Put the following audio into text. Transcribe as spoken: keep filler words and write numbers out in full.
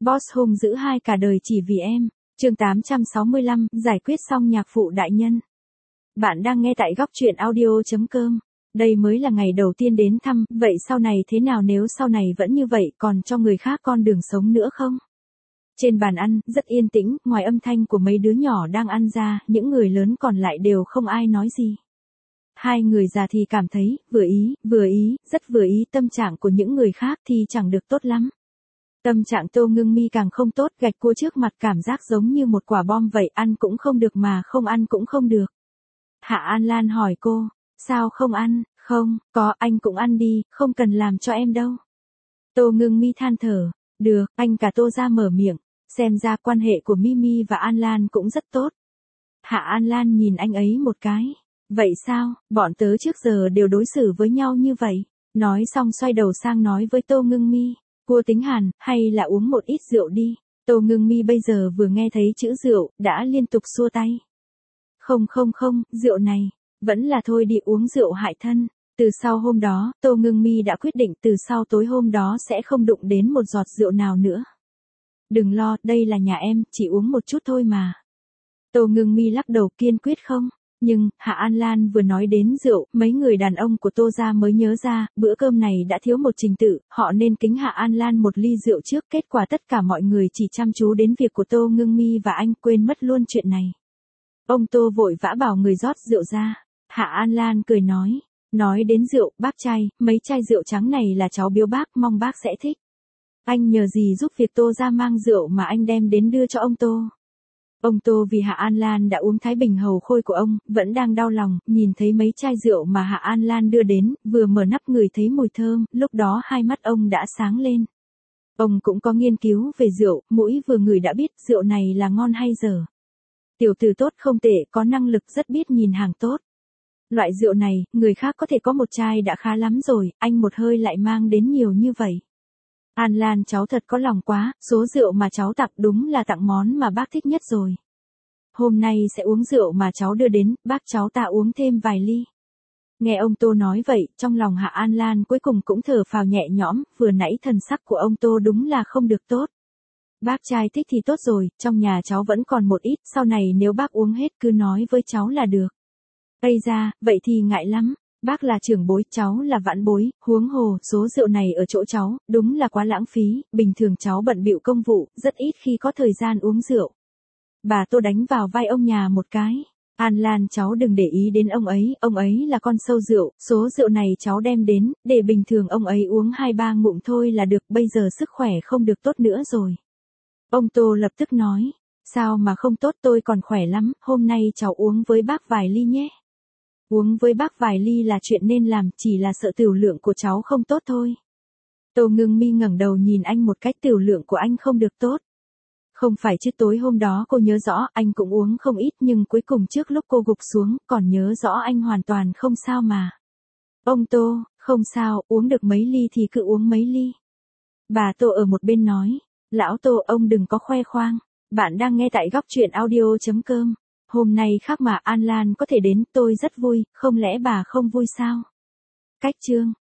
Boss hung dữ hai cả đời chỉ vì em. Chương tám trăm sáu mươi lăm, giải quyết xong nhạc phụ đại nhân. Bạn đang nghe tại góc truyện audio chấm com. Đây mới là ngày đầu tiên đến thăm, vậy sau này thế nào nếu sau này vẫn như vậy còn cho người khác con đường sống nữa không? Trên bàn ăn, rất yên tĩnh, ngoài âm thanh của mấy đứa nhỏ đang ăn ra, những người lớn còn lại đều không ai nói gì. Hai người già thì cảm thấy, vừa ý, vừa ý, rất vừa ý, tâm trạng của những người khác thì chẳng được tốt lắm. Tâm trạng Tô Ngưng Mi càng không tốt, gạch cua trước mặt cảm giác giống như một quả bom vậy, ăn cũng không được mà không ăn cũng không được. Hạ An Lan hỏi cô, sao không ăn? Không, có, anh cũng ăn đi, không cần làm cho em đâu. Tô Ngưng Mi than thở, được, anh cả Tô ra mở miệng, xem ra quan hệ của Mimi và An Lan cũng rất tốt. Hạ An Lan nhìn anh ấy một cái, vậy sao, bọn tớ trước giờ đều đối xử với nhau như vậy. Nói xong xoay đầu sang nói với Tô Ngưng Mi, cô tính hàn, hay là uống một ít rượu đi. Tô Ngưng Mi bây giờ vừa nghe thấy chữ rượu, đã liên tục xua tay. Không không không, rượu này, vẫn là thôi đi, uống rượu hại thân. Từ sau hôm đó, Tô Ngưng Mi đã quyết định từ sau tối hôm đó sẽ không đụng đến một giọt rượu nào nữa. Đừng lo, đây là nhà em, chỉ uống một chút thôi mà. Tô Ngưng Mi lắc đầu kiên quyết không. Nhưng, Hạ An Lan vừa nói đến rượu, mấy người đàn ông của Tô gia mới nhớ ra, bữa cơm này đã thiếu một trình tự, họ nên kính Hạ An Lan một ly rượu trước, kết quả tất cả mọi người chỉ chăm chú đến việc của Tô Ngưng Mi và anh, quên mất luôn chuyện này. Ông Tô vội vã bảo người rót rượu ra. Hạ An Lan cười nói, nói đến rượu, bác trai, mấy chai rượu trắng này là cháu biếu bác, mong bác sẽ thích. Anh nhờ gì giúp việc Tô gia mang rượu mà anh đem đến đưa cho ông Tô. Ông Tô vì Hạ An Lan đã uống Thái Bình hầu khôi của ông, vẫn đang đau lòng, nhìn thấy mấy chai rượu mà Hạ An Lan đưa đến, vừa mở nắp ngửi thấy mùi thơm, lúc đó hai mắt ông đã sáng lên. Ông cũng có nghiên cứu về rượu, mũi vừa ngửi đã biết rượu này là ngon hay dở. Tiểu tử tốt không tệ, có năng lực, rất biết nhìn hàng tốt. Loại rượu này, người khác có thể có một chai đã khá lắm rồi, anh một hơi lại mang đến nhiều như vậy. An Lan cháu thật có lòng quá, số rượu mà cháu tặng đúng là tặng món mà bác thích nhất rồi. Hôm nay sẽ uống rượu mà cháu đưa đến, bác cháu ta uống thêm vài ly. Nghe ông Tô nói vậy, trong lòng Hạ An Lan cuối cùng cũng thở phào nhẹ nhõm, vừa nãy thần sắc của ông Tô đúng là không được tốt. Bác trai thích thì tốt rồi, trong nhà cháu vẫn còn một ít, sau này nếu bác uống hết cứ nói với cháu là được. Ây ra, vậy thì ngại lắm. Bác là trưởng bối, cháu là vãn bối, huống hồ, số rượu này ở chỗ cháu, đúng là quá lãng phí, bình thường cháu bận bịu công vụ, rất ít khi có thời gian uống rượu. Bà Tô đánh vào vai ông nhà một cái. An Lan cháu đừng để ý đến ông ấy, ông ấy là con sâu rượu, số rượu này cháu đem đến, để bình thường ông ấy uống hai ba ngụm thôi là được, bây giờ sức khỏe không được tốt nữa rồi. Ông Tô lập tức nói, sao mà không tốt, tôi còn khỏe lắm, hôm nay cháu uống với bác vài ly nhé. Uống với bác vài ly là chuyện nên làm, chỉ là sợ tiểu lượng của cháu không tốt thôi. Tô Ngưng Mi ngẩng đầu nhìn anh một cách, tiểu lượng của anh không được tốt. Không phải chứ, tối hôm đó cô nhớ rõ anh cũng uống không ít, nhưng cuối cùng trước lúc cô gục xuống, còn nhớ rõ anh hoàn toàn không sao mà. Ông Tô, không sao, uống được mấy ly thì cứ uống mấy ly. Bà Tô ở một bên nói, lão Tô ông đừng có khoe khoang, bạn đang nghe tại góc truyện audio chấm com. Hôm nay khác mà An Lan có thể đến, tôi rất vui, không lẽ bà không vui sao? Cách chương